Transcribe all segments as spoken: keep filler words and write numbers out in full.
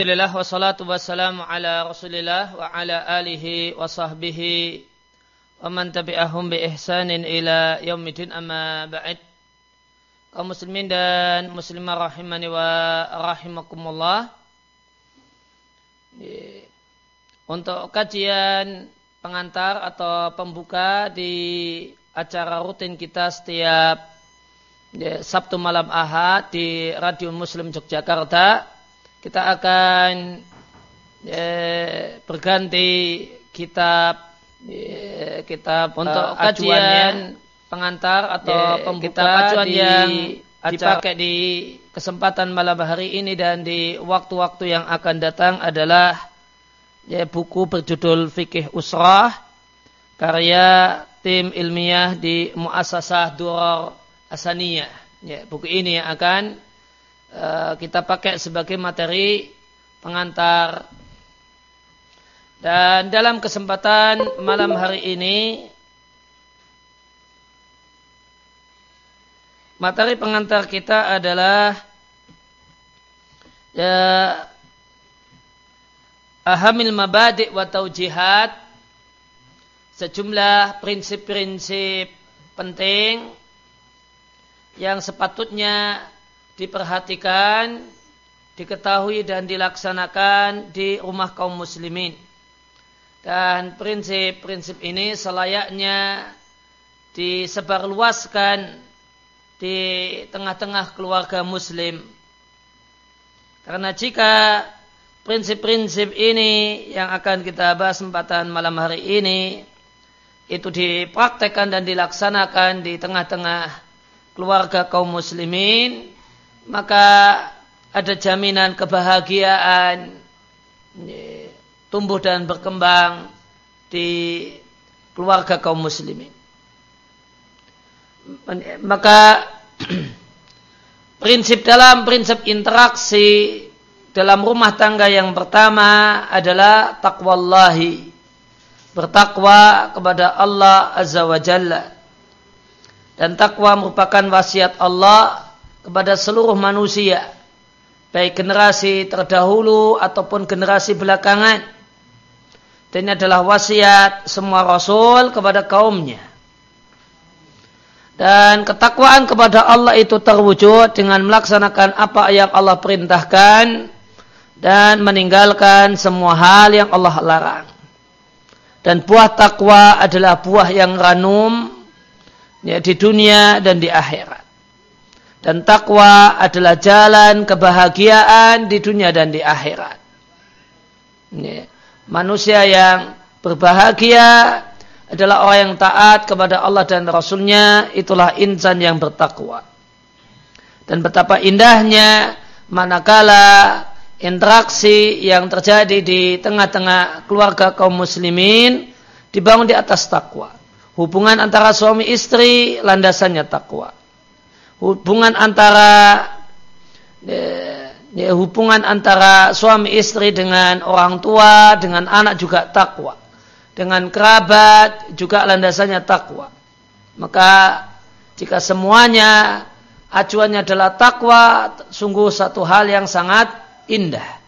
Alhamdulillah wassalatu wassalamu ala Rasulillah wa ala alihi wa sahbihi wa man tabi'ahum bi ihsanin ila yaumidin, amma ba'd. Kaum muslimin dan muslimah rahimani wa rahimakumullah. Untuk kajian pengantar atau pembuka di acara rutin kita setiap Sabtu malam Ahad di Radio Muslim Yogyakarta, kita akan eh, berganti kitab eh, kitab untuk uh, kajian pengantar atau eh, pembuka kitab yang dipakai di kesempatan malam hari ini dan di waktu-waktu yang akan datang adalah ya, buku berjudul Fikih Usrah karya tim ilmiah di Muassasah Durar Hasaniyah. Ya, buku ini yang akan kita pakai sebagai materi pengantar. Dan dalam kesempatan malam hari ini, materi pengantar kita adalah ya, ahamil mabadi' wa taujihat, sejumlah prinsip-prinsip penting yang sepatutnya diperhatikan, diketahui dan dilaksanakan di rumah kaum muslimin. Dan prinsip-prinsip ini selayaknya disebarluaskan di tengah-tengah keluarga muslim. Karena jika prinsip-prinsip ini yang akan kita bahas kesempatan malam hari ini itu dipraktekkan dan dilaksanakan di tengah-tengah keluarga kaum muslimin, maka ada jaminan kebahagiaan tumbuh dan berkembang di keluarga kaum muslimin. Maka prinsip dalam prinsip interaksi dalam rumah tangga yang pertama adalah taqwallahi, bertakwa kepada Allah Azza wa Jalla. Dan takwa merupakan wasiat Allah kepada seluruh manusia, baik generasi terdahulu ataupun generasi belakangan. Dan ini adalah wasiat semua rasul kepada kaumnya. Dan ketakwaan kepada Allah itu terwujud dengan melaksanakan apa yang Allah perintahkan dan meninggalkan semua hal yang Allah larang. Dan buah takwa adalah buah yang ranum ya, di dunia dan di akhirat. Dan takwa adalah jalan kebahagiaan di dunia dan di akhirat. Ya. Manusia yang berbahagia adalah orang yang taat kepada Allah dan Rasulnya. Itulah insan yang bertakwa. Dan betapa indahnya manakala interaksi yang terjadi di tengah-tengah keluarga kaum muslimin dibangun di atas takwa. Hubungan antara suami istri landasannya takwa. Hubungan antara ya, hubungan antara suami istri dengan orang tua, dengan anak juga takwa. Dengan kerabat juga landasannya takwa. Maka jika semuanya acuannya adalah takwa, sungguh satu hal yang sangat indah.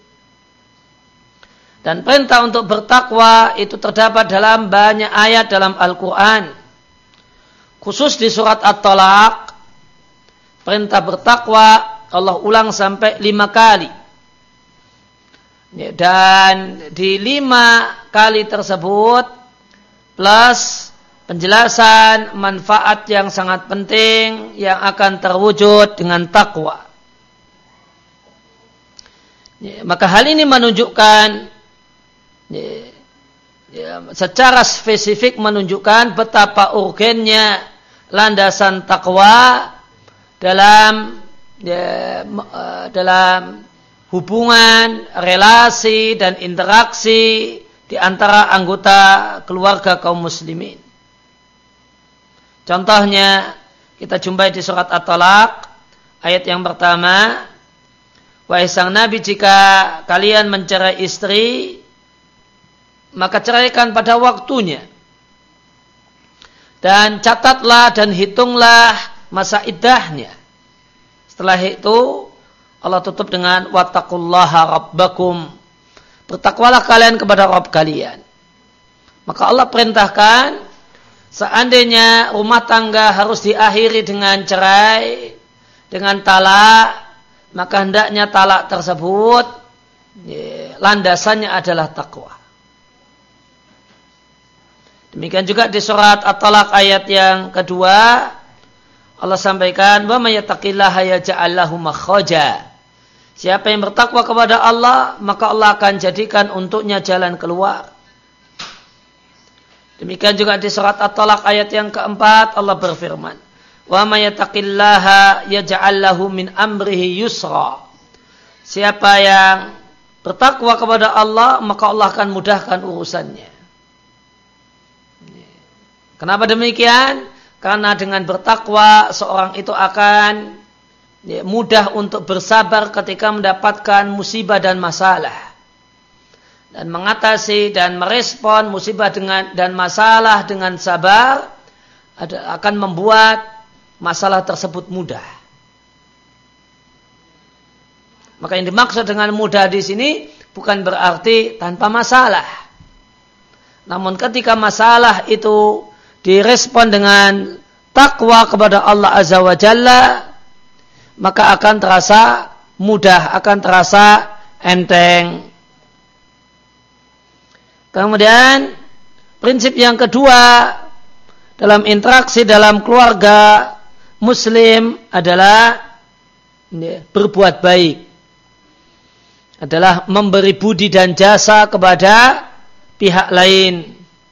Dan perintah untuk bertakwa itu terdapat dalam banyak ayat dalam Al-Quran. Khusus di surat At-Talaq, perintah bertakwa Allah ulang sampai lima kali. Dan di lima kali tersebut plus penjelasan manfaat yang sangat penting yang akan terwujud dengan takwa. Maka hal ini menunjukkan Ya, ya, secara spesifik menunjukkan betapa urgennya landasan takwa dalam ya, dalam hubungan, relasi dan interaksi di antara anggota keluarga kaum muslimin. Contohnya kita jumpai di surat At-Talaq ayat yang pertama, wahai sang Nabi, jika kalian mencerai istri, maka ceraikan pada waktunya. Dan catatlah dan hitunglah masa iddahnya. Setelah itu Allah tutup dengan wattaqullaha rabbakum. Bertakwalah kalian kepada Rabb kalian. Maka Allah perintahkan seandainya rumah tangga harus diakhiri dengan cerai, dengan talak, maka hendaknya talak tersebut ya, landasannya adalah takwa. Demikian juga di surat At-Talaq ayat yang kedua, Allah sampaikan, "Wa may yattaqillaha yaj'al lahu makhraja." Siapa yang bertakwa kepada Allah, maka Allah akan jadikan untuknya jalan keluar. Demikian juga di surat At-Talaq ayat yang keempat, Allah berfirman, "Wa may yattaqillaha yaj'al lahu min amrihi yusra." Siapa yang bertakwa kepada Allah, maka Allah akan mudahkan urusannya. Kenapa demikian? Karena dengan bertakwa seorang itu akan ya, mudah untuk bersabar ketika mendapatkan musibah dan masalah. Dan mengatasi dan merespon musibah dengan dan masalah dengan sabar ada, akan membuat masalah tersebut mudah. Maka yang dimaksud dengan mudah di sini bukan berarti tanpa masalah. Namun ketika masalah itu direspon dengan takwa kepada Allah Azza wa Jalla, maka akan terasa mudah, akan terasa enteng. Kemudian prinsip yang kedua dalam interaksi dalam keluarga muslim adalah ya, berbuat baik. Adalah memberi budi dan jasa kepada pihak lain.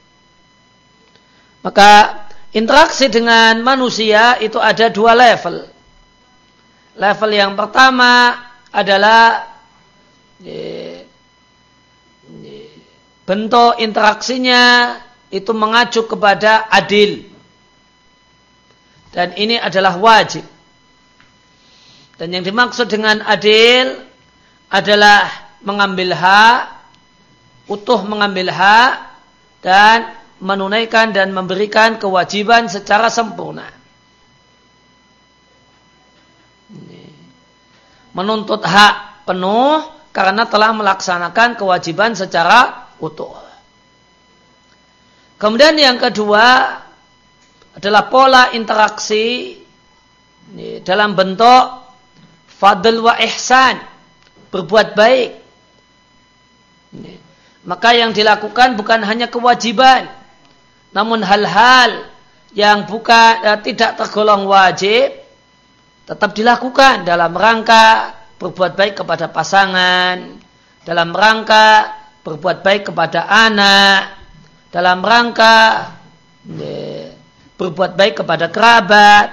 Maka interaksi dengan manusia itu ada dua level. Level yang pertama adalah ya, bentuk interaksinya itu mengacu kepada adil. Dan ini adalah wajib. Dan yang dimaksud dengan adil adalah mengambil hak, utuh mengambil hak, dan menunaikan dan memberikan kewajiban secara sempurna. Menuntut hak penuh karena telah melaksanakan kewajiban secara utuh. Kemudian yang kedua adalah pola interaksi dalam bentuk fadl wa ihsan, berbuat baik. Maka yang dilakukan bukan hanya kewajiban, namun hal-hal yang bukan eh, tidak tergolong wajib tetap dilakukan dalam rangka berbuat baik kepada pasangan, dalam rangka berbuat baik kepada anak, dalam rangka ya, berbuat baik kepada kerabat.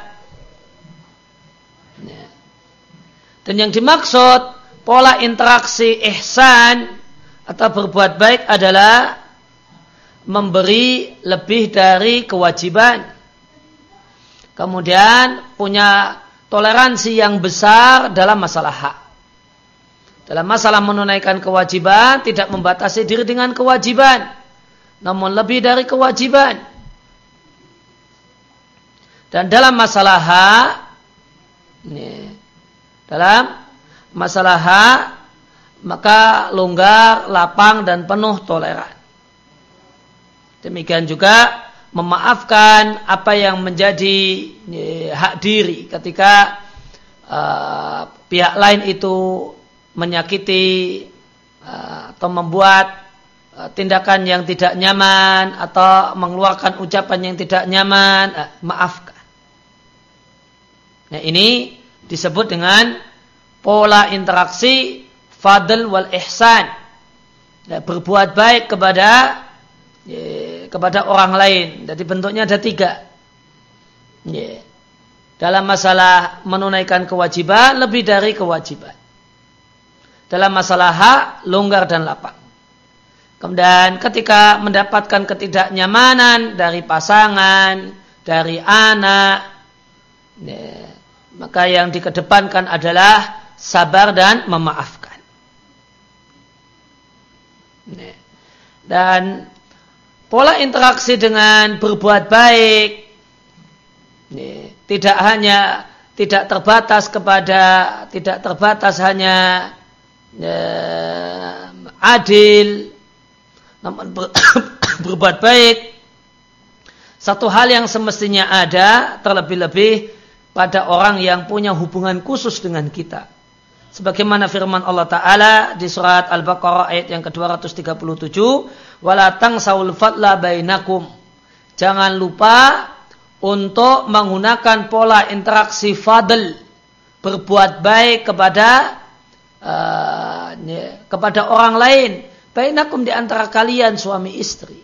Ya. Dan yang dimaksud pola interaksi ihsan atau berbuat baik adalah memberi lebih dari kewajiban. Kemudian punya toleransi yang besar dalam masalah hak. Dalam masalah menunaikan kewajiban, tidak membatasi diri dengan kewajiban, namun lebih dari kewajiban. Dan dalam masalah hak, ini, dalam masalah hak, maka longgar, lapang, dan penuh toleran. Demikian juga memaafkan apa yang menjadi ya, hak diri ketika uh, pihak lain itu menyakiti uh, atau membuat uh, tindakan yang tidak nyaman atau mengeluarkan ucapan yang tidak nyaman, uh, maafkan. Nah, ini disebut dengan pola interaksi fadl wal ihsan, ya, berbuat baik kepada ya, kepada orang lain. Jadi bentuknya ada tiga. Ya. Dalam masalah menunaikan kewajiban, lebih dari kewajiban. Dalam masalah hak, longgar dan lapang. Kemudian ketika mendapatkan ketidaknyamanan dari pasangan, dari anak, ya, maka yang dikedepankan adalah sabar dan memaafkan. Ya. Dan pola interaksi dengan berbuat baik, ya, tidak hanya tidak terbatas kepada tidak terbatas hanya ya, adil, namun ber, berbuat baik. Satu hal yang semestinya ada, terlebih-lebih pada orang yang punya hubungan khusus dengan kita. Sebagaimana firman Allah Ta'ala di surat Al-Baqarah ayat yang ke dua ratus tiga puluh tujuh, wala tangsawul fadla bainakum. Jangan lupa untuk menggunakan pola interaksi fadl, berbuat baik kepada uh, kepada orang lain, bainakum di antara kalian suami istri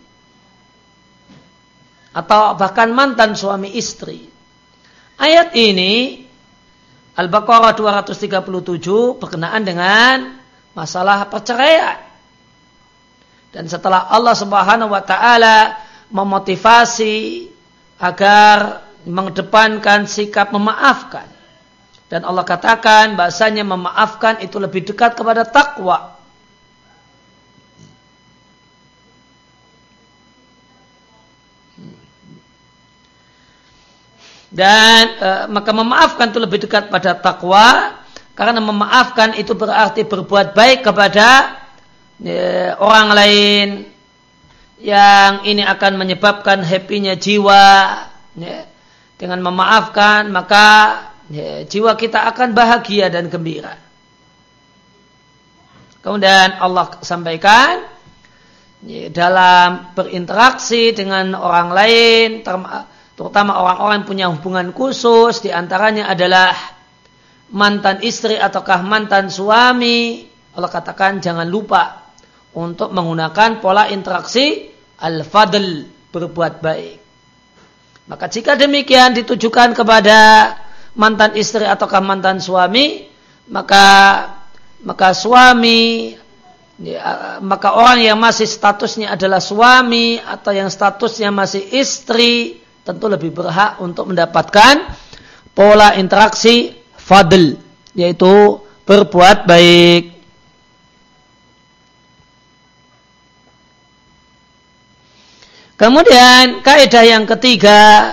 atau bahkan mantan suami istri. Ayat ini Al-Baqarah dua ratus tiga puluh tujuh berkenaan dengan masalah perceraian. Dan setelah Allah Subhanahu wa taala memotivasi agar mengedepankan sikap memaafkan, dan Allah katakan bahasanya memaafkan itu lebih dekat kepada takwa. Dan e, maka memaafkan itu lebih dekat pada takwa, karena memaafkan itu berarti berbuat baik kepada e, orang lain, yang ini akan menyebabkan happy-nya jiwa. Ya. Dengan memaafkan maka ya, jiwa kita akan bahagia dan gembira. Kemudian Allah sampaikan ya, dalam berinteraksi dengan orang lain, terutama orang-orang yang punya hubungan khusus, diantaranya adalah mantan istri ataukah mantan suami, Allah katakan jangan lupa untuk menggunakan pola interaksi al-fadl, berbuat baik. Maka jika demikian ditujukan kepada mantan istri ataukah mantan suami, maka maka suami ya, maka orang yang masih statusnya adalah suami atau yang statusnya masih istri tentu lebih berhak untuk mendapatkan pola interaksi fadl, yaitu berbuat baik. Kemudian kaidah yang ketiga,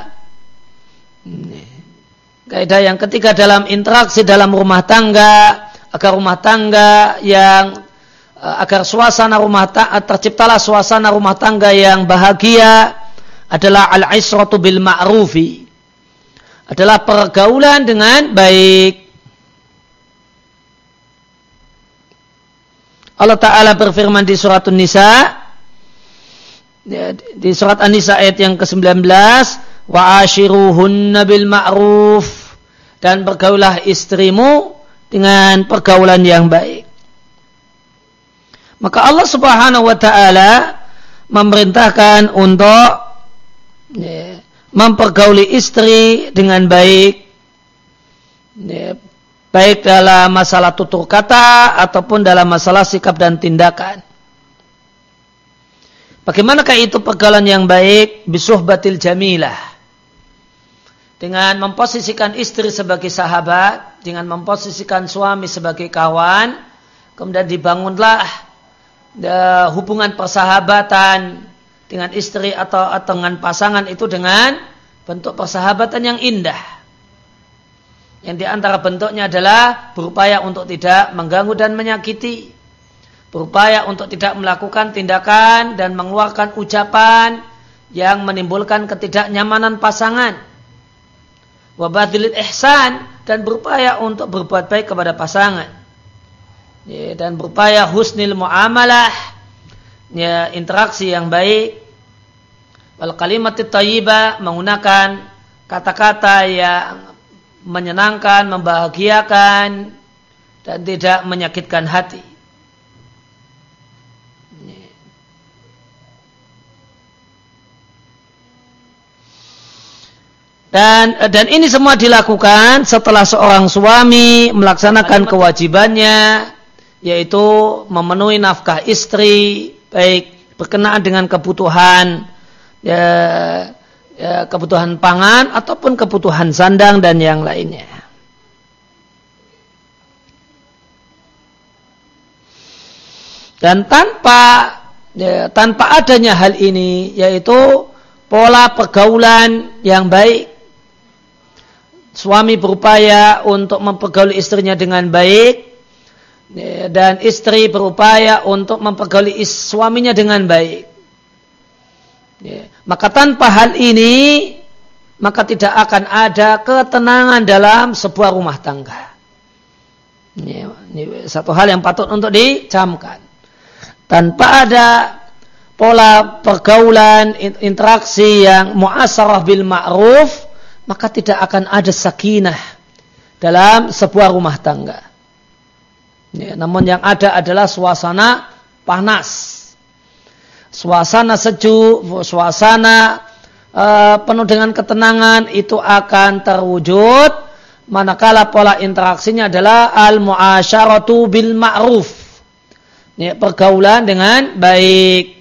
kaidah yang ketiga dalam interaksi dalam rumah tangga, agar rumah tangga yang agar suasana rumah tangga terciptalah suasana rumah tangga yang bahagia adalah al-ishratu bil ma'rufi, adalah pergaulan dengan baik. Allah Ta'ala berfirman di surat An-Nisa, di surat An-Nisa ayat yang ke sembilan belas, wa ashiruhunna bil ma'ruf, dan bergaulah istrimu dengan pergaulan yang baik. Maka Allah Subhanahu wa taala memerintahkan untuk ya, mempergauli istri dengan baik, ya, baik dalam masalah tutur kata ataupun dalam masalah sikap dan tindakan. Bagaimanakah itu pergaulan yang baik? Bisuhbatil jamilah, dengan memposisikan istri sebagai sahabat, dengan memposisikan suami sebagai kawan, kemudian dibangunlah uh, hubungan persahabatan dengan istri atau, atau dengan pasangan itu dengan bentuk persahabatan yang indah, yang diantara bentuknya adalah berupaya untuk tidak mengganggu dan menyakiti, berupaya untuk tidak melakukan tindakan dan mengeluarkan ucapan yang menimbulkan ketidaknyamanan pasangan. Wa badlil ihsan, dan berupaya untuk berbuat baik kepada pasangan. Ya, dan berupaya husnil muamalah, ya, interaksi yang baik. Wal kalimatit thayyibah, menggunakan kata-kata yang menyenangkan, membahagiakan dan tidak menyakitkan hati. Dan dan ini semua dilakukan setelah seorang suami melaksanakan kewajibannya, yaitu memenuhi nafkah istri, baik berkenaan dengan kebutuhan ya, ya, kebutuhan pangan ataupun kebutuhan sandang dan yang lainnya. Dan tanpa ya, tanpa adanya hal ini, yaitu pola pergaulan yang baik, suami berupaya untuk mempergauli istrinya dengan baik, dan istri berupaya untuk mempergauli suaminya dengan baik. Maka tanpa hal ini, maka tidak akan ada ketenangan dalam sebuah rumah tangga. Ini satu hal yang patut untuk dicamkan. Tanpa ada pola pergaulan, interaksi yang mu'asarah bil ma'ruf, maka tidak akan ada sakinah dalam sebuah rumah tangga. Ya, namun yang ada adalah suasana panas, suasana sejuk, suasana uh, penuh dengan ketenangan. Itu akan terwujud manakala pola interaksinya adalah al-mu'asyaratu bil ma'ruf, ya, pergaulan dengan baik.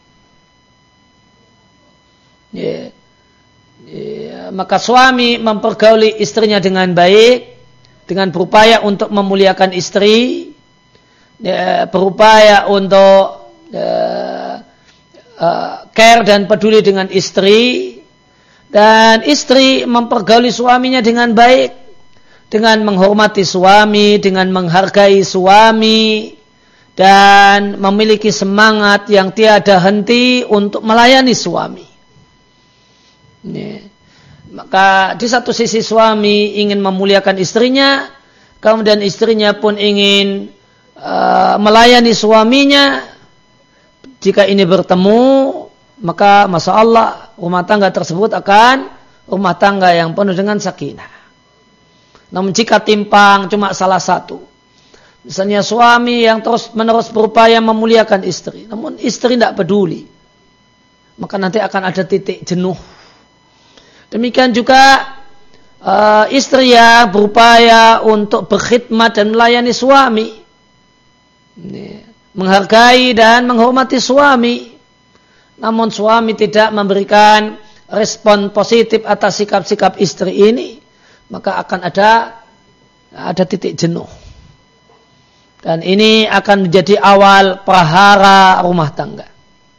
Ya. Ya, maka suami mempergauli istrinya dengan baik, dengan berupaya untuk memuliakan istri, ya, berupaya untuk uh, uh, care dan peduli dengan istri, dan istri mempergauli suaminya dengan baik, dengan menghormati suami, dengan menghargai suami, dan memiliki semangat yang tiada henti untuk melayani suami. Ya. Maka di satu sisi suami ingin memuliakan istrinya, kemudian istrinya pun ingin uh, melayani suaminya. Jika ini bertemu, maka masya Allah rumah tangga tersebut akan rumah tangga yang penuh dengan sakinah. Namun jika timpang cuma salah satu, misalnya suami yang terus menerus berupaya memuliakan istri, namun istri tidak peduli, maka nanti akan ada titik jenuh. Demikian juga uh, istri yang berupaya untuk berkhidmat dan melayani suami, ini, menghargai dan menghormati suami, namun suami tidak memberikan respon positif atas sikap-sikap istri ini, maka akan ada ada titik jenuh. Dan ini akan menjadi awal prahara rumah tangga.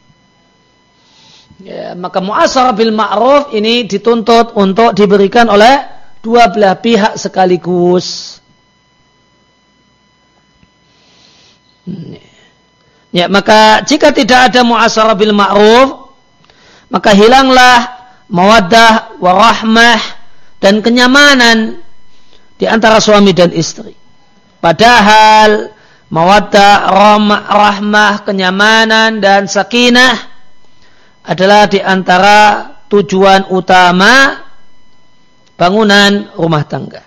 Ya, maka mu'asharah bil ma'ruf ini dituntut untuk diberikan oleh dua belah pihak sekaligus. Ya, maka jika tidak ada mu'asharah bil ma'ruf, maka hilanglah mawaddah warahmah dan kenyamanan di antara suami dan istri. Padahal mawaddah, rahmah, kenyamanan dan sakinah adalah di antara tujuan utama bangunan rumah tangga.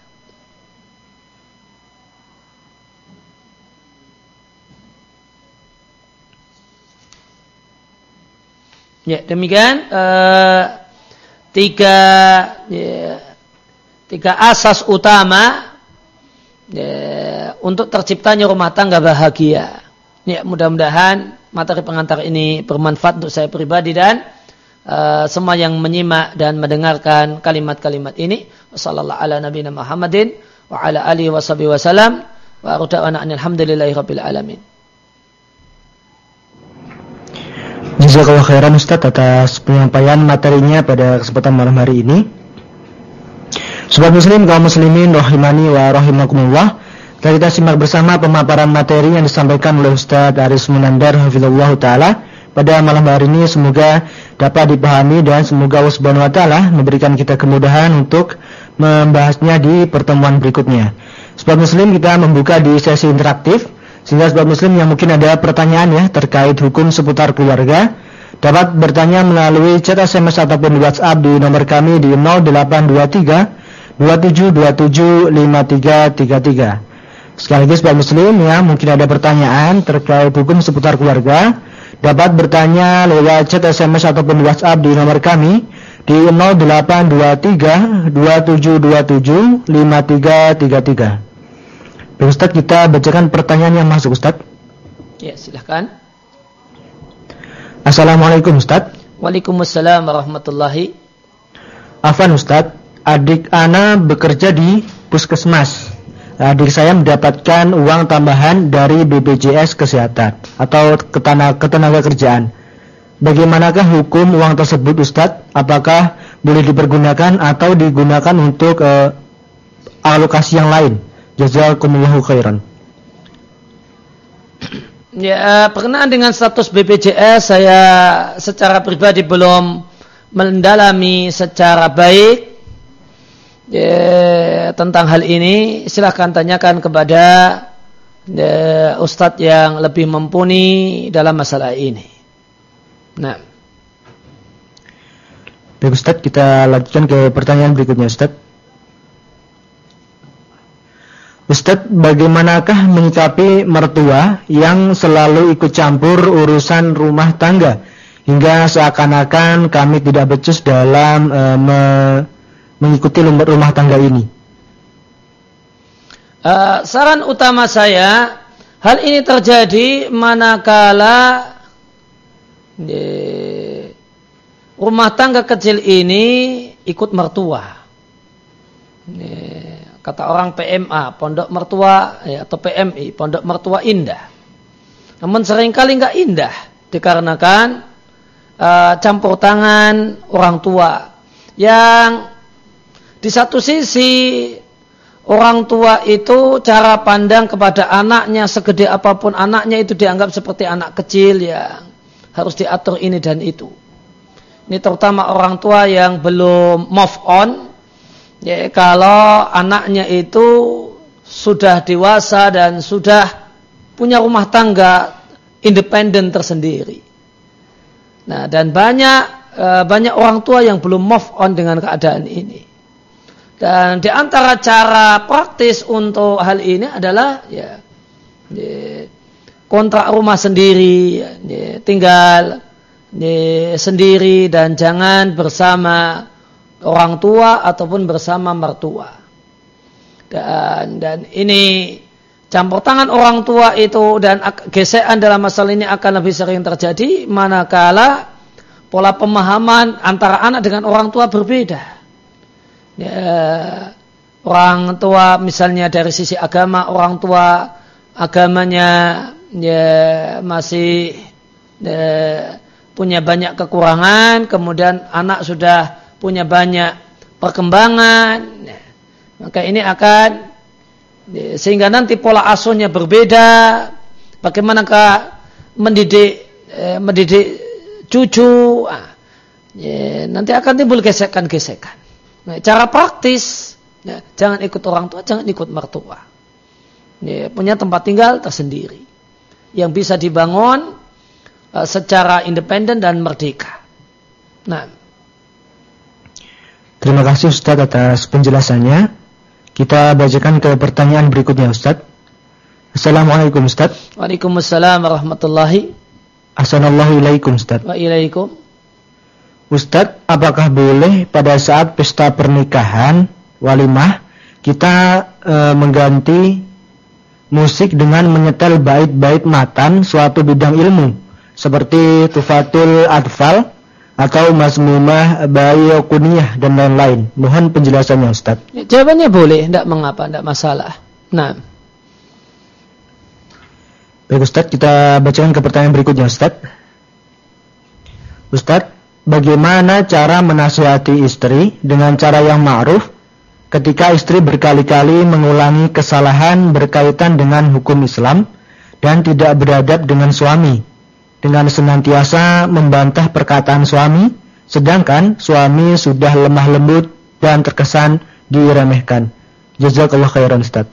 Ya, demikian uh, tiga ya, tiga asas utama ya, untuk terciptanya rumah tangga bahagia. Ya, mudah-mudahan materi pengantar ini bermanfaat untuk saya pribadi dan uh, semua yang menyimak dan mendengarkan kalimat-kalimat ini. Wassallallahu ala nabiyina Muhammadin wa ala alihi washabihi wasallam wa arda'ana alhamdulillahi rabbil alamin. Jazakallahu khairan Ustaz atas penyampaian materinya pada kesempatan malam hari ini. Sobat muslim kaum muslimin rahimani wa rahimakumullah. Kita simak bersama pemaparan materi yang disampaikan oleh Ustaz Aris Munandar hafizallahu taala pada malam hari ini. Semoga dapat dipahami dan semoga Allah Subhanahu wa taala memberikan kita kemudahan untuk membahasnya di pertemuan berikutnya. Sobat muslim, kita membuka di sesi interaktif sehingga sobat muslim yang mungkin ada pertanyaan ya terkait hukum seputar keluarga dapat bertanya melalui chat S M S ataupun WhatsApp di nomor kami di nol delapan dua tiga dua tujuh dua tujuh lima tiga tiga tiga. Sekaligus sobat muslim ya mungkin ada pertanyaan terkait hukum seputar keluarga dapat bertanya lewat chat S M S ataupun WhatsApp di nomor kami di nol delapan dua tiga dua tujuh dua tujuh lima tiga tiga tiga. Ustaz, kita bacakan pertanyaan yang masuk Ustaz. Ya, silahkan. Assalamualaikum Ustaz. Waalaikumsalam warahmatullahi. Afwan Ustaz, adik ana bekerja di puskesmas. Adik saya mendapatkan uang tambahan dari B P J S Kesehatan atau ketenaga, ketenaga kerjaan. Bagaimanakah hukum uang tersebut Ustaz? Apakah boleh dipergunakan atau digunakan untuk uh, alokasi yang lain? Jazakumullahu khairan. Ya, berkenaan dengan status B P J S, saya secara pribadi belum mendalami secara baik ya, tentang hal ini. Silahkan tanyakan kepada ya, ustadz yang lebih mumpuni dalam masalah ini. Nah, baik Ustadz, kita lanjutkan ke pertanyaan berikutnya Ustadz. Ustadz, bagaimanakah menyikapi mertua yang selalu ikut campur urusan rumah tangga hingga seakan-akan kami tidak becus dalam e, me, mengikuti rumah tangga ini? Uh, saran utama saya, hal ini terjadi manakala e, rumah tangga kecil ini ikut mertua. E, Kata orang P M A, pondok mertua ya, atau P M I, pondok mertua indah. Namun seringkali enggak indah dikarenakan uh, campur tangan orang tua yang di satu sisi orang tua itu cara pandang kepada anaknya segede apapun anaknya itu dianggap seperti anak kecil yang harus diatur ini dan itu. Ini terutama orang tua yang belum move on. Ya, kalau anaknya itu sudah dewasa dan sudah punya rumah tangga independen tersendiri. Nah, dan banyak banyak orang tua yang belum move on dengan keadaan ini. Dan di antara cara praktis untuk hal ini adalah ya, ya kontrak rumah sendiri, ya, tinggal ya, sendiri dan jangan bersama orang tua ataupun bersama mertua. Dan dan ini campur tangan orang tua itu dan gesekan dalam masalah ini akan lebih sering terjadi manakala pola pemahaman antara anak dengan orang tua berbeda. Ya, orang tua misalnya dari sisi agama, orang tua agamanya ya masih ya, punya banyak kekurangan, kemudian anak sudah punya banyak perkembangan, maka ini akan sehingga nanti pola asuhnya berbeda. Bagaimanakah mendidik eh, mendidik cucu, ah, ya, nanti akan timbul gesekan-gesekan. Nah, cara praktis, ya, jangan ikut orang tua, jangan ikut mertua. Ya, punya tempat tinggal tersendiri yang bisa dibangun uh, secara independen dan merdeka. Nah. Terima kasih Ustaz atas penjelasannya. Kita bacakan ke pertanyaan berikutnya Ustaz. Assalamualaikum Ustaz. Waalaikumsalam warahmatullahi. Assalamualaikum Ustaz. Wa ilaikum. Ustaz, apakah boleh pada saat pesta pernikahan walimah kita e, mengganti musik dengan menyetel bait-bait matan suatu bidang ilmu seperti Tufatul Atfal atau Mazmumah Bayokuniyah dan lain-lain? Mohon penjelasannya Ustaz. Ya, jawabannya boleh, tidak mengapa, tidak masalah. Nah. Baik Ustaz, kita bacakan ke pertanyaan berikutnya Ustaz. Ustaz, bagaimana cara menasihati istri dengan cara yang ma'ruf ketika istri berkali-kali mengulangi kesalahan berkaitan dengan hukum Islam dan tidak beradab dengan suami, dengan senantiasa membantah perkataan suami, sedangkan suami sudah lemah lembut dan terkesan diremehkan? Jazakallah khairan Ustaz.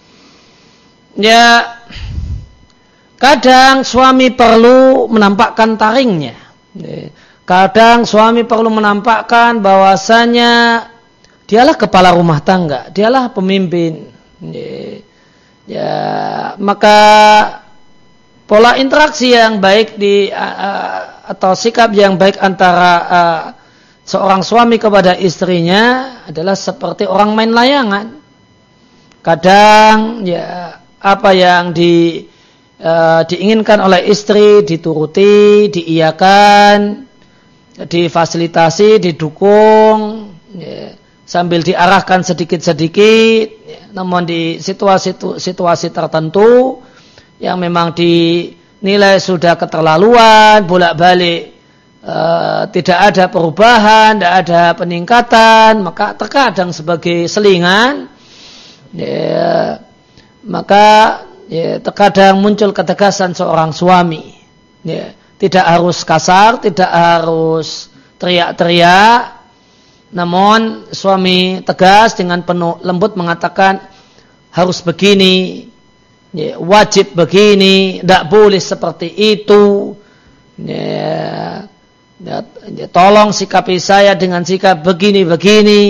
Ya, kadang suami perlu menampakkan taringnya. Kadang suami perlu menampakkan bahwasanya dialah kepala rumah tangga, dialah pemimpin. Ya, maka pola interaksi yang baik di uh, atau sikap yang baik antara uh, seorang suami kepada istrinya adalah seperti orang main layangan. Kadang ya apa yang di, uh, diinginkan oleh istri dituruti, diiyakan, difasilitasi, didukung, ya, sambil diarahkan sedikit-sedikit. Ya, namun di situasi-situasi tertentu yang memang dinilai sudah keterlaluan, bolak-balik e, tidak ada perubahan, tidak ada peningkatan, maka terkadang sebagai selingan Ya, maka ya, terkadang muncul ketegasan seorang suami. Ya, tidak harus kasar, tidak harus teriak-teriak, namun suami tegas dengan penuh lembut mengatakan harus begini, ya, wajib begini, tidak boleh seperti itu. Ya, ya, ya, tolong sikapi saya dengan sikap begini-begini.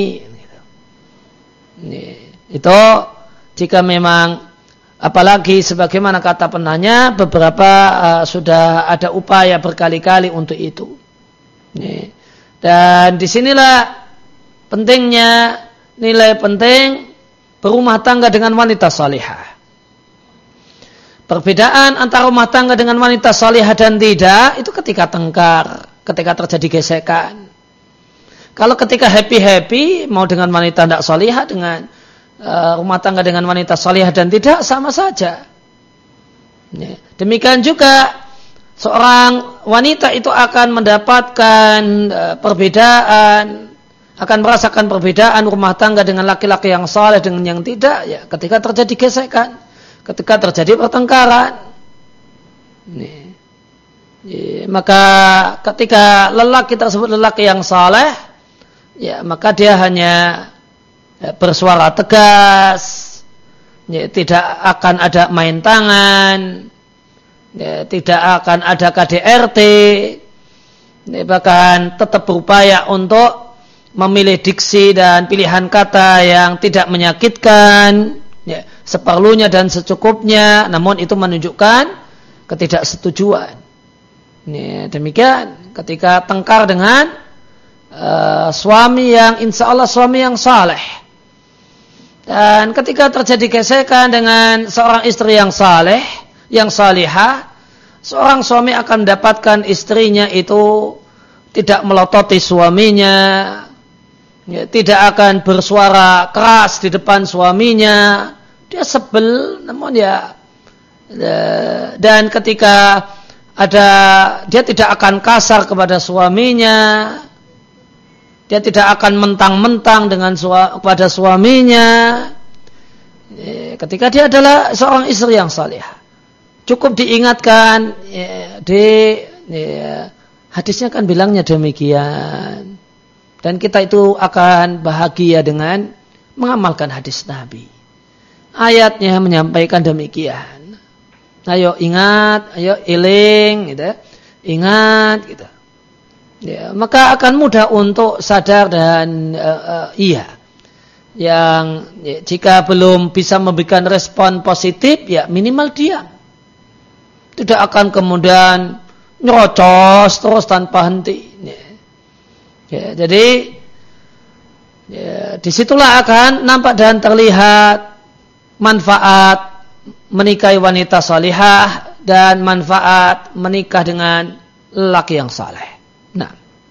Ya, itu jika memang, apalagi sebagaimana kata penanya, beberapa uh, sudah ada upaya berkali-kali untuk itu. Ya. Dan disinilah pentingnya nilai penting berumah tangga dengan wanita salihah. Perbedaan antara rumah tangga dengan wanita salihah dan tidak itu ketika tengkar, ketika terjadi gesekan. Kalau ketika happy-happy mau dengan wanita tidak salihah, dengan uh, rumah tangga dengan wanita salihah dan tidak, sama saja. Ya. Demikian juga seorang wanita itu akan mendapatkan uh, perbedaan, akan merasakan perbedaan rumah tangga dengan laki-laki yang saleh dengan yang tidak, ya, ketika terjadi gesekan, ketika terjadi pertengkaran. Nih. Ya, maka ketika lelaki tersebut lelaki yang saleh, ya, maka dia hanya ya, bersuara tegas, ya, tidak akan ada main tangan, ya, tidak akan ada K D R T, ya, bahkan tetap berupaya untuk memilih diksi dan pilihan kata yang tidak menyakitkan, ya, seperlunya dan secukupnya, namun itu menunjukkan ketidaksetujuan. Ya, demikian ketika tengkar dengan uh, suami yang insya Allah suami yang saleh, dan ketika terjadi gesekan dengan seorang istri yang saleh, yang salihah, seorang suami akan mendapatkan istrinya itu tidak melototi suaminya, ya, tidak akan bersuara keras di depan suaminya. Dia sebel, namun ya, dan ketika ada, dia tidak akan kasar kepada suaminya, dia tidak akan mentang-mentang dengan sua, kepada suaminya, ya, ketika dia adalah seorang istri yang salihah. Cukup diingatkan, ya, di ya, hadisnya kan bilangnya demikian, dan kita itu akan bahagia dengan mengamalkan hadis Nabi. Ayatnya menyampaikan demikian. Ayo ingat, ayo eling, gitu, ingat, gitu. Ya, maka akan mudah untuk sadar dan uh, uh, iya. Yang ya, jika belum bisa memberikan respon positif, ya minimal diam. Tidak akan kemudian nyerocos terus tanpa henti. Ya, ya, jadi ya, disitulah akan nampak dan terlihat manfaat menikahi wanita salihah dan manfaat menikah dengan lelaki yang saleh. Nah,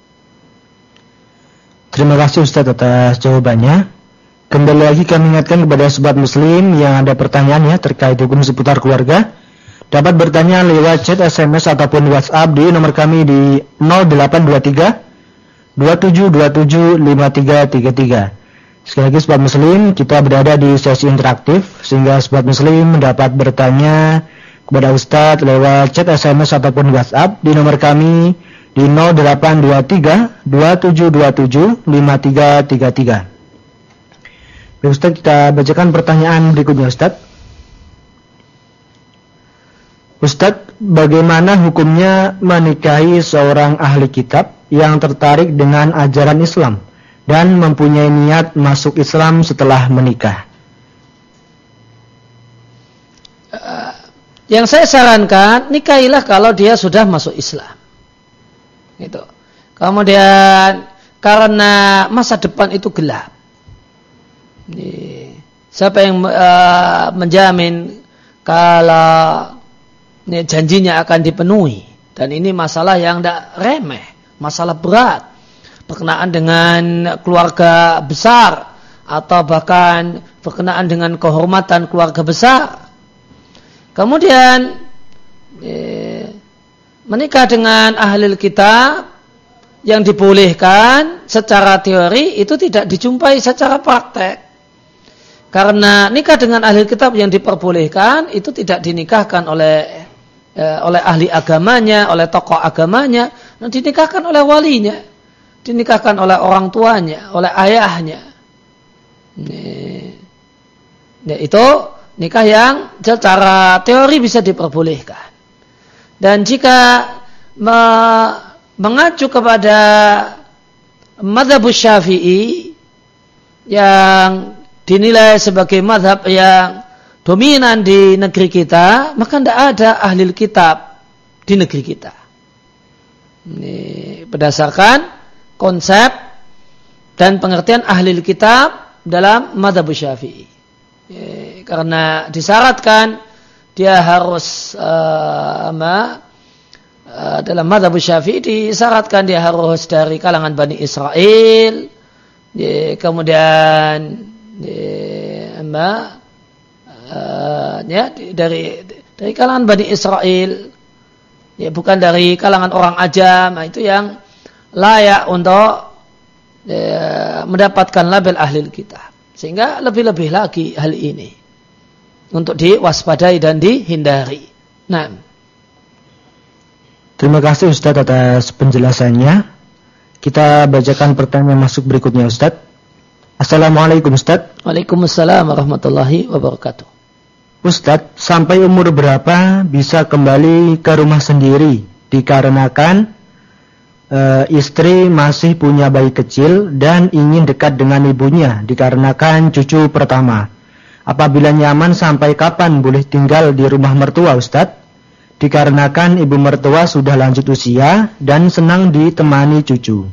terima kasih Ustaz atas jawabannya. Kembali lagi kami ingatkan kepada sobat muslim yang ada pertanyaan ya terkait hukum seputar keluarga, dapat bertanya lewat chat, S M S ataupun WhatsApp di nomor kami di nol delapan dua tiga dua tujuh dua tujuh lima tiga tiga tiga. Sekali lagi sobat muslim, kita berada di sesi interaktif sehingga sobat muslim mendapat bertanya kepada Ustadz lewat chat, S M S ataupun WhatsApp di nomor kami di nol delapan dua tiga dua tujuh dua tujuh lima tiga tiga tiga. Baik Ustadz, kita bacakan pertanyaan berikutnya Ustadz. Ustadz, bagaimana hukumnya menikahi seorang ahli kitab yang tertarik dengan ajaran Islam dan mempunyai niat masuk Islam setelah menikah? Uh, yang saya sarankan, nikahilah kalau dia sudah masuk Islam. Gitu. Kemudian karena masa depan itu gelap. Nih, siapa yang uh, menjamin kalau nih, janjinya akan dipenuhi? Dan ini masalah yang tidak remeh, masalah berat. Berkenaan dengan keluarga besar atau bahkan berkenaan dengan kehormatan keluarga besar. Kemudian eh, menikah dengan ahli kitab yang dibolehkan secara teori itu tidak dijumpai secara praktek. karena nikah dengan ahli kitab yang diperbolehkan itu tidak dinikahkan oleh eh, oleh ahli agamanya, oleh tokoh agamanya, dan dinikahkan oleh walinya, dinikahkan oleh orang tuanya, oleh ayahnya. Ini, ya, itu nikah yang secara teori bisa diperbolehkan. Dan jika me, mengacu kepada mazhab Syafi'i yang dinilai sebagai mazhab yang dominan di negeri kita, maka tidak ada ahli kitab di negeri kita. Ini berdasarkan konsep dan pengertian ahli kitab dalam mazhab Syafi'i. Ya, karena disyaratkan dia harus uh, ama, uh, dalam mazhab Syafi'i disyaratkan dia harus dari kalangan Bani Israel, ya, kemudian ya, ama, uh, ya, dari dari kalangan Bani Israel, ya, bukan dari kalangan orang ajam. Nah, itu yang layak untuk ya, mendapatkan label ahli kitab. Sehingga lebih-lebih lagi hal ini untuk diwaspadai dan dihindari. Nah, terima kasih Ustaz atas penjelasannya. Kita bacakan pertanyaan masuk berikutnya Ustaz. Assalamualaikum Ustaz. Waalaikumsalam warahmatullahi wabarakatuh. Ustaz, sampai umur berapa bisa kembali ke rumah sendiri dikarenakan e, istri masih punya bayi kecil dan ingin dekat dengan ibunya dikarenakan cucu pertama. Apabila nyaman sampai kapan boleh tinggal di rumah mertua Ustaz? Dikarenakan ibu mertua sudah lanjut usia dan senang ditemani cucu.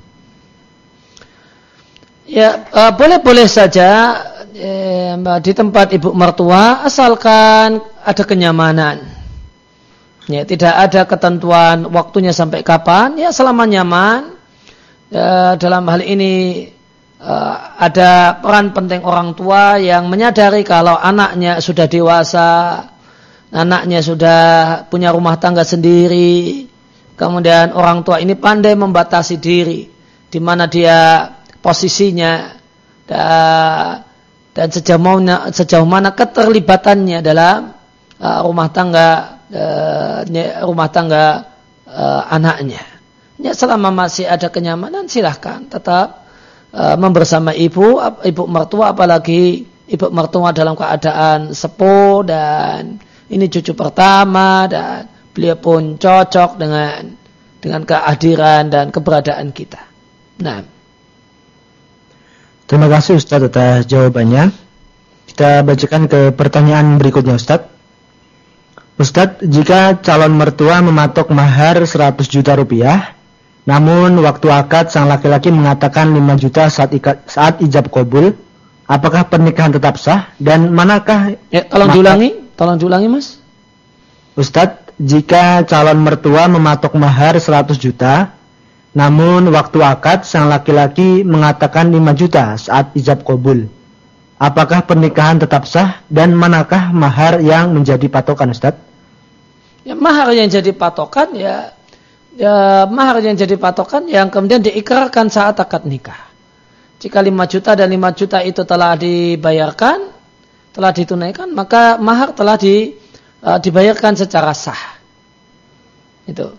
Ya, uh, boleh-boleh saja eh, di tempat ibu mertua asalkan ada kenyamanan. Ya, tidak ada ketentuan waktunya sampai kapan. Ya, selama nyaman. Ya, dalam hal ini Uh, ada peran penting orang tua yang menyadari kalau anaknya sudah dewasa, anaknya sudah punya rumah tangga sendiri, kemudian orang tua ini pandai membatasi diri, di mana dia posisinya dan, dan sejauh mana, sejauh mana keterlibatannya dalam uh, rumah tangga uh, rumah tangga uh, anaknya. Ya, selama masih ada kenyamanan silahkan tetap membersama ibu, ibu mertua, apalagi ibu mertua dalam keadaan sepuh dan ini cucu pertama dan beliau pun cocok dengan dengan kehadiran dan keberadaan kita. Nah, terima kasih Ustaz atas jawabannya. Kita bacakan ke pertanyaan berikutnya Ustaz. Ustaz, jika calon mertua mematok mahar seratus juta rupiah, namun waktu akad sang laki-laki mengatakan lima juta saat, ikat, saat ijab kabul, apakah pernikahan tetap sah dan manakah? Ya, tolong diulangi, tolong diulangi Mas. Ustadz, jika calon mertua mematok mahar seratus juta, namun waktu akad sang laki-laki mengatakan lima juta saat ijab kabul, apakah pernikahan tetap sah dan manakah mahar yang menjadi patokan Ustadz? Ya, mahar yang jadi patokan ya Ya, mahar yang jadi patokan yang kemudian diikrarkan saat akad nikah. Jika lima juta dan lima juta itu telah dibayarkan, telah ditunaikan, maka mahar telah di, uh, dibayarkan secara sah. Itu.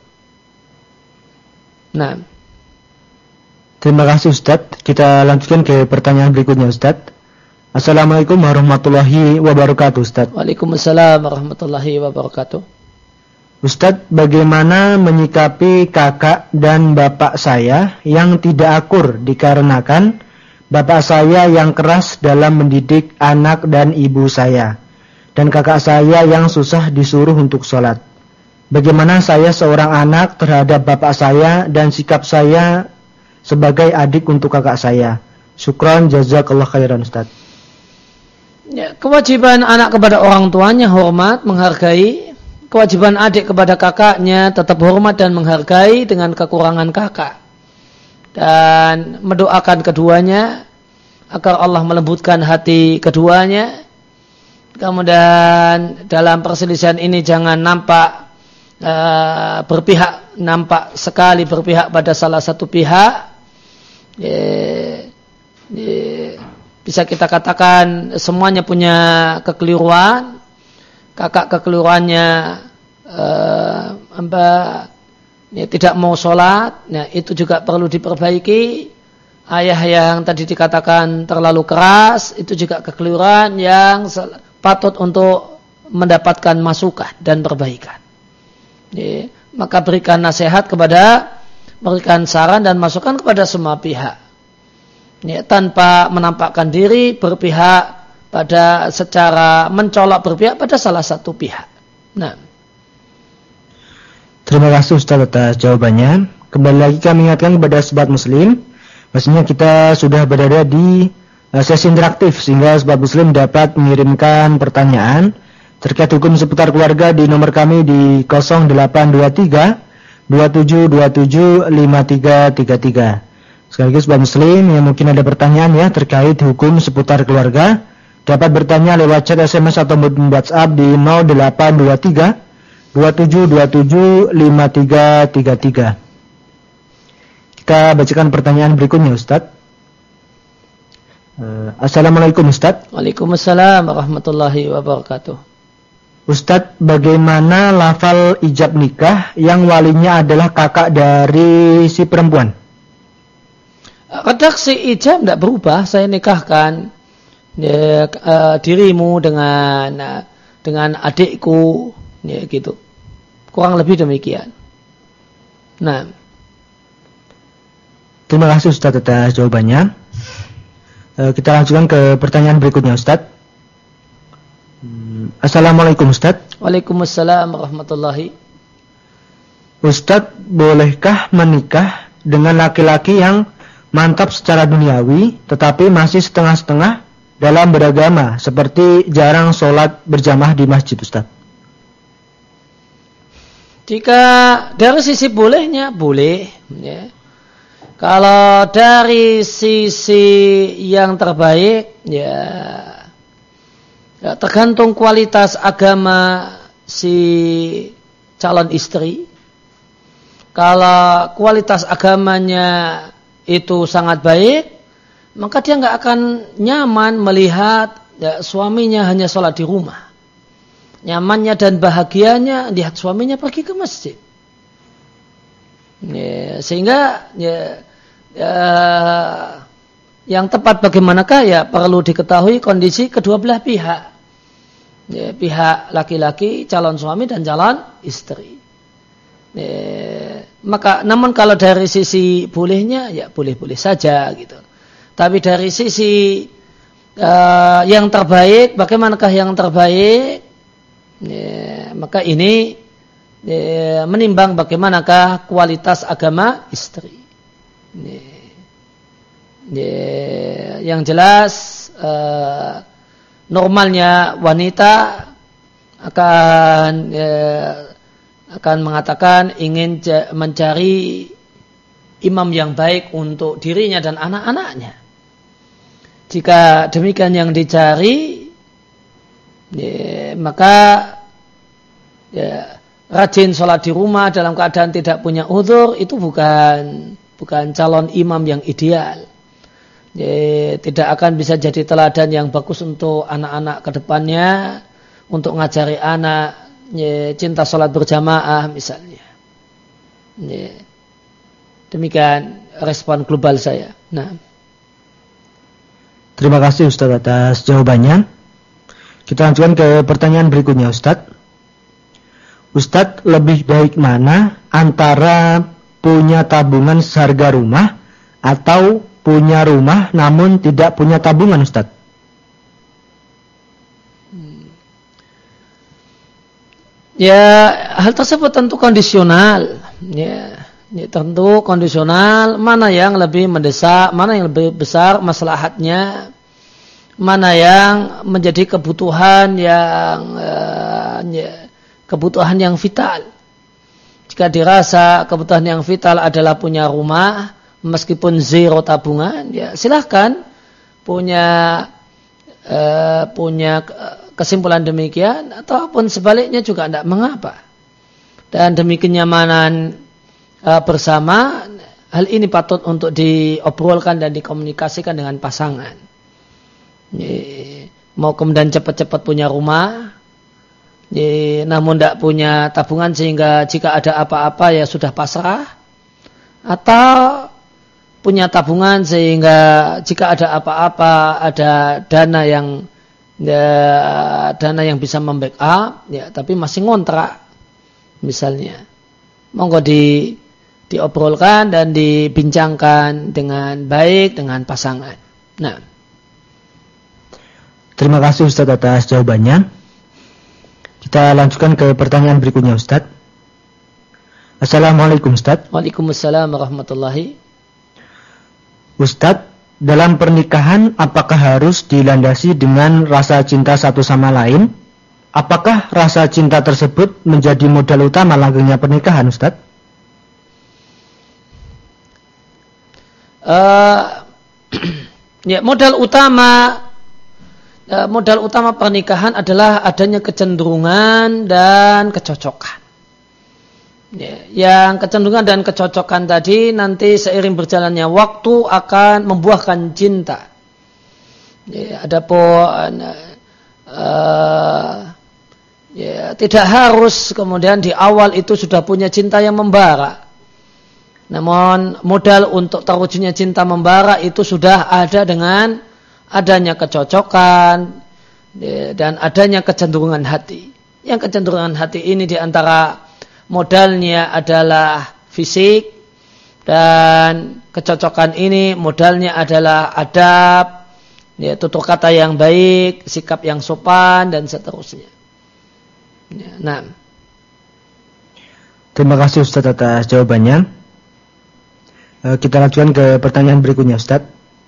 Nah. Terima kasih Ustaz. Kita lanjutkan ke pertanyaan berikutnya Ustaz. Assalamualaikum warahmatullahi wabarakatuh Ustaz. Waalaikumsalam warahmatullahi wabarakatuh. Ustadz, bagaimana menyikapi kakak dan bapak saya yang tidak akur dikarenakan bapak saya yang keras dalam mendidik anak dan ibu saya, dan kakak saya yang susah disuruh untuk sholat. Bagaimana saya seorang anak terhadap bapak saya dan sikap saya sebagai adik untuk kakak saya? Syukran, jazakallah khairan Ustadz. Ya, kewajiban anak kepada orang tuanya hormat, menghargai. Kewajiban adik kepada kakaknya tetap hormat dan menghargai dengan kekurangan kakak. Dan mendoakan keduanya agar Allah melembutkan hati keduanya. Kemudian dalam perselisihan ini jangan nampak uh, berpihak, nampak sekali berpihak pada salah satu pihak. Yeah, yeah. bisa kita katakan semuanya punya kekeliruan. Kakak kekeliruannya eh, mbak ya, tidak mau sholat, ya, itu juga perlu diperbaiki. Ayah yang tadi dikatakan terlalu keras, itu juga kekeliruan yang patut untuk mendapatkan masukan dan perbaikan. Ya, maka berikan nasihat kepada, berikan saran dan masukan kepada semua pihak. Ya, tanpa menampakkan diri berpihak pada secara mencolok berpihak pada salah satu pihak. Nah, terima kasih Ustaz atas jawabannya. Kembali lagi kami ingatkan kepada sobat muslim, maksudnya kita sudah berada di uh, sesi interaktif sehingga sobat muslim dapat mengirimkan pertanyaan terkait hukum seputar keluarga di nomor kami di nol delapan dua tiga dua tujuh dua tujuh lima tiga tiga tiga. Sekali lagi sobat muslim yang mungkin ada pertanyaan ya terkait hukum seputar keluarga, dapat bertanya lewat chat S M S atau WhatsApp di nol delapan dua tiga dua tujuh dua tujuh lima tiga tiga tiga. Kita bacakan pertanyaan berikutnya Ustaz. Uh, Assalamualaikum Ustaz. Waalaikumsalam warahmatullahi wabarakatuh. Ustaz, bagaimana lafal ijab nikah yang walinya adalah kakak dari si perempuan? Redaksi ijab tidak berubah. Saya nikahkan ya, uh, dirimu dengan uh, dengan adikku, ya gitu. Kurang lebih demikian. Nah, terima kasih Ustaz atas jawabannya. Uh, kita lanjutkan ke pertanyaan berikutnya Ustaz. Hmm, Assalamualaikum Ustaz. Waalaikumsalam warahmatullahi. Ustaz, bolehkah menikah dengan laki-laki yang mantap secara duniawi tetapi masih setengah-setengah dalam beragama, seperti jarang sholat berjamaah di masjid Ustaz? Jika dari sisi bolehnya, boleh ya. Kalau dari sisi yang terbaik ya, ya tergantung kualitas agama si calon istri. Kalau kualitas agamanya itu sangat baik, maka dia nggak akan nyaman melihat ya, suaminya hanya sholat di rumah. Nyamannya dan bahagianya lihat suaminya pergi ke masjid. Ya, sehingga ya, ya, yang tepat bagaimanakah ya perlu diketahui kondisi kedua belah pihak. Ya, pihak laki-laki, calon suami dan calon istri. Ya, maka namun kalau dari sisi bolehnya ya boleh-boleh saja gitu. Tapi dari sisi uh, yang terbaik, bagaimanakah yang terbaik? Ya, maka ini ya, menimbang bagaimanakah kualitas agama istri. Ya, ya, yang jelas uh, normalnya wanita akan ya, akan mengatakan ingin mencari imam yang baik untuk dirinya dan anak-anaknya. Jika demikian yang dicari, ya, maka ya, rajin sholat di rumah dalam keadaan tidak punya uzur itu bukan bukan calon imam yang ideal. Ya, tidak akan bisa jadi teladan yang bagus untuk anak-anak ke depannya, untuk ngajari anak ya, cinta sholat berjamaah misalnya. Ya, demikian respon global saya. Nah, terima kasih Ustaz atas jawabannya. Kita lanjutkan ke pertanyaan berikutnya Ustaz. Ustaz, lebih baik mana antara punya tabungan seharga rumah atau punya rumah namun tidak punya tabungan Ustaz? Hmm. Ya, hal tersebut tentu kondisional. Ya, ya, tentu kondisional. Mana yang lebih mendesak, mana yang lebih besar maslahatnya, mana yang menjadi kebutuhan yang uh, ya, kebutuhan yang vital. Jika dirasa kebutuhan yang vital adalah punya rumah, meskipun zero tabungan, ya silahkan punya uh, punya kesimpulan demikian, ataupun sebaliknya juga tidak mengapa. Dan demi kenyamanan uh, bersama, hal ini patut untuk diobrolkan dan dikomunikasikan dengan pasangan. mau kemudian cepat-cepat punya rumah, namun tidak punya tabungan sehingga jika ada apa-apa ya sudah pasrah, atau punya tabungan sehingga jika ada apa-apa ada dana yang ya, dana yang bisa membackup, ya tapi masih ngontrak misalnya, monggo di diobrolkan dan dibincangkan dengan baik dengan pasangan. Nah, terima kasih Ustaz atas jawabannya. Kita lanjutkan ke pertanyaan berikutnya Ustaz. Assalamualaikum Ustaz. Waalaikumsalam warahmatullahi. Ustaz, dalam pernikahan apakah harus dilandasi dengan rasa cinta satu sama lain? Apakah rasa cinta tersebut menjadi modal utama langgengnya pernikahan Ustaz? Uh, ya, modal utama uh, modal utama pernikahan adalah adanya kecenderungan dan kecocokan. Ya, yang kecenderungan dan kecocokan tadi nanti seiring berjalannya waktu akan membuahkan cinta. Ya, adapun uh, ya, tidak harus kemudian di awal itu sudah punya cinta yang membara. Namun modal untuk terwujudnya cinta membara itu sudah ada dengan adanya kecocokan dan adanya kecenderungan hati. Yang kecenderungan hati ini diantara modalnya adalah fisik, dan kecocokan ini modalnya adalah adab, ya, tutur kata yang baik, sikap yang sopan dan seterusnya. Ya, nah. Terima kasih Ustaz atas jawabannya. Kita lanjutkan ke pertanyaan berikutnya Ustaz.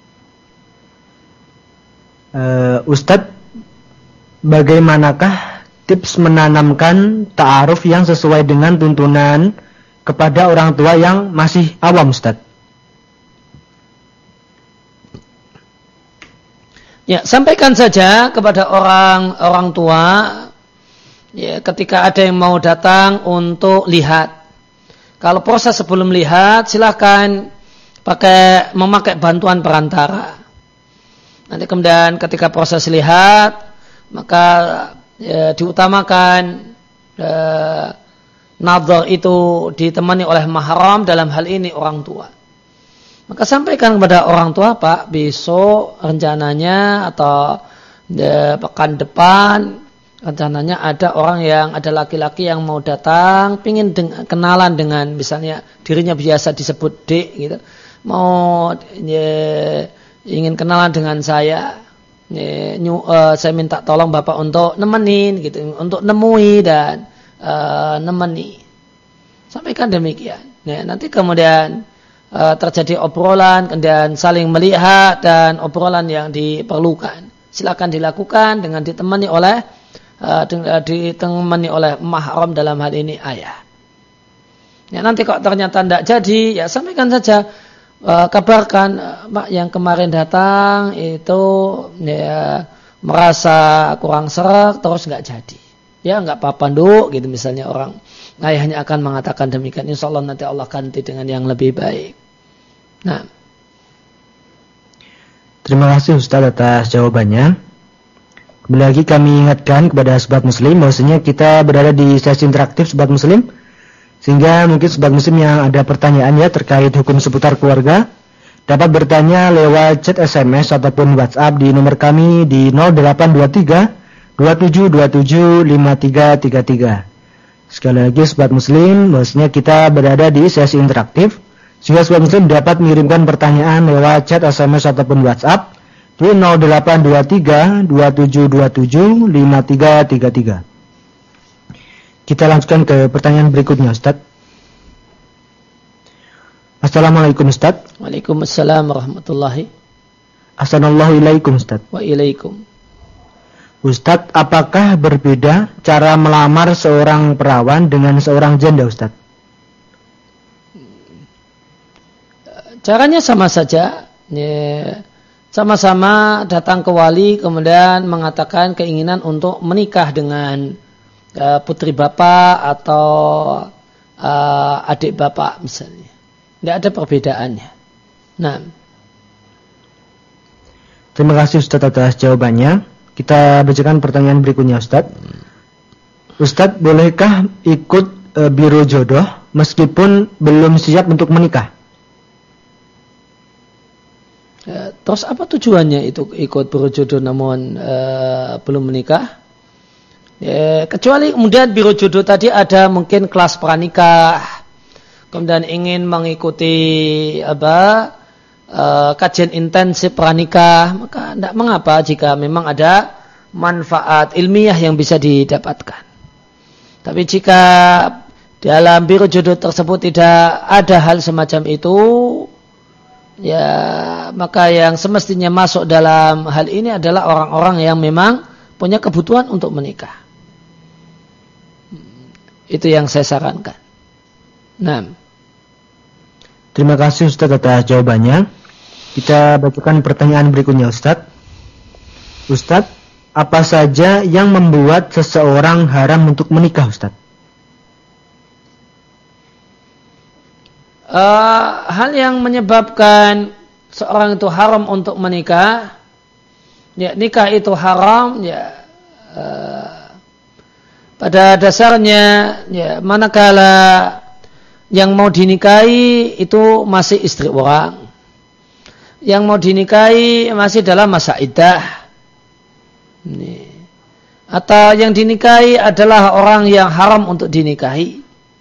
Uh, Ustaz, bagaimanakah tips menanamkan ta'aruf yang sesuai dengan tuntunan kepada orang tua yang masih awam Ustaz? Ya, sampaikan saja kepada orang orang tua ya, ketika ada yang mau datang untuk lihat. Kalau proses sebelum lihat, silakan pakai memakai bantuan perantara. Nanti kemudian ketika proses lihat, maka ya, diutamakan ya, nazar itu ditemani oleh mahram, dalam hal ini orang tua. Maka sampaikan kepada orang tua, Pak, besok rencananya atau ya, pekan depan rencananya ada orang yang ada laki-laki yang mau datang, pingin deng- kenalan dengan misalnya dirinya biasa disebut Dek gitu, mau ya, ingin kenalan dengan saya, ya, nyu, uh, saya minta tolong Bapak untuk nemenin gitu, untuk nemui dan uh, nemeni. Sampaikan demikian. Ya, nanti kemudian uh, terjadi obrolan, kemudian saling melihat dan obrolan yang diperlukan. Silakan dilakukan dengan ditemani oleh Uh, ditemani oleh mahram, dalam hal ini ayah. Ya, nanti kalau ternyata tidak jadi, ya sampaikan saja, uh, kabarkan Pak yang kemarin datang itu ya merasa kurang serak, terus nggak jadi. Ya nggak apa-apa Nduk, gitu misalnya orang ayahnya akan mengatakan demikian. Insya Allah nanti Allah ganti dengan yang lebih baik. Nah, terima kasih Ustaz atas jawabannya. Kembali lagi kami ingatkan kepada sobat muslim bahwasanya kita berada di sesi interaktif sobat muslim, sehingga mungkin sobat muslim yang ada pertanyaan ya terkait hukum seputar keluarga dapat bertanya lewat chat S M S ataupun WhatsApp di nomor kami di nol delapan dua tiga dua tujuh dua tujuh lima tiga tiga tiga. Sekali lagi sobat muslim bahwasanya kita berada di sesi interaktif, sehingga sobat muslim dapat mengirimkan pertanyaan lewat chat S M S ataupun WhatsApp di nol delapan dua tiga dua tujuh dua tujuh lima tiga tiga tiga. Kita lanjutkan ke pertanyaan berikutnya Ustaz. Assalamualaikum Ustaz. Waalaikumsalam warahmatullahi. Assalamualaikum Ustaz. Wa ilaikum. Ustaz, apakah berbeda cara melamar seorang perawan dengan seorang janda Ustaz? Caranya sama saja. Ya. Sama-sama datang ke wali kemudian mengatakan keinginan untuk menikah dengan uh, putri bapak atau uh, adik bapak misalnya. Tidak ada perbedaannya. Nah, Terima kasih Ustaz atas jawabannya. Kita bacakan pertanyaan berikutnya Ustaz. Ustaz, bolehkah ikut e, biro jodoh meskipun belum siap untuk menikah? Ya, terus apa tujuannya itu ikut biro jodoh namun e, belum menikah? Ya, kecuali kemudian biro jodoh tadi ada mungkin kelas pranikah, kemudian ingin mengikuti apa uh, kajian intensif pranikah, maka tidak mengapa jika memang ada manfaat ilmiah yang bisa didapatkan. Tapi jika dalam biro jodoh tersebut tidak ada hal semacam itu, ya maka yang semestinya masuk dalam hal ini adalah orang-orang yang memang punya kebutuhan untuk menikah. Itu yang saya sarankan. Nah. Terima kasih Ustaz atas jawabannya. Kita bacakan pertanyaan berikutnya Ustaz. Ustaz, apa saja yang membuat seseorang haram untuk menikah Ustaz? Uh, hal yang menyebabkan seorang itu haram untuk menikah, ya nikah itu haram, ya uh, pada dasarnya, ya manakala yang mau dinikahi itu masih istri orang, yang mau dinikahi masih dalam masa iddah, atau yang dinikahi adalah orang yang haram untuk dinikahi.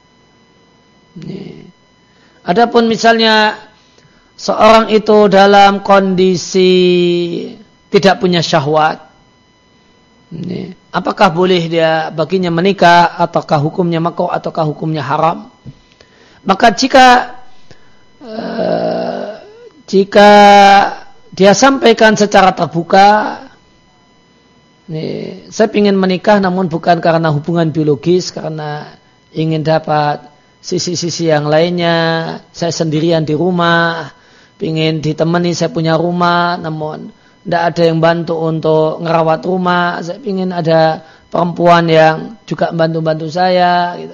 Adapun misalnya seorang itu dalam kondisi tidak punya syahwat, apakah boleh dia baginya menikah, ataukah hukumnya makruh ataukah hukumnya haram? Maka jika uh, jika dia sampaikan secara terbuka, nih, saya ingin menikah namun bukan karena hubungan biologis, karena ingin dapat sisi-sisi yang lainnya, saya sendirian di rumah, ingin ditemani, saya punya rumah, namun tidak ada yang bantu untuk ngerawat rumah, saya ingin ada perempuan yang juga bantu-bantu saya, gitu.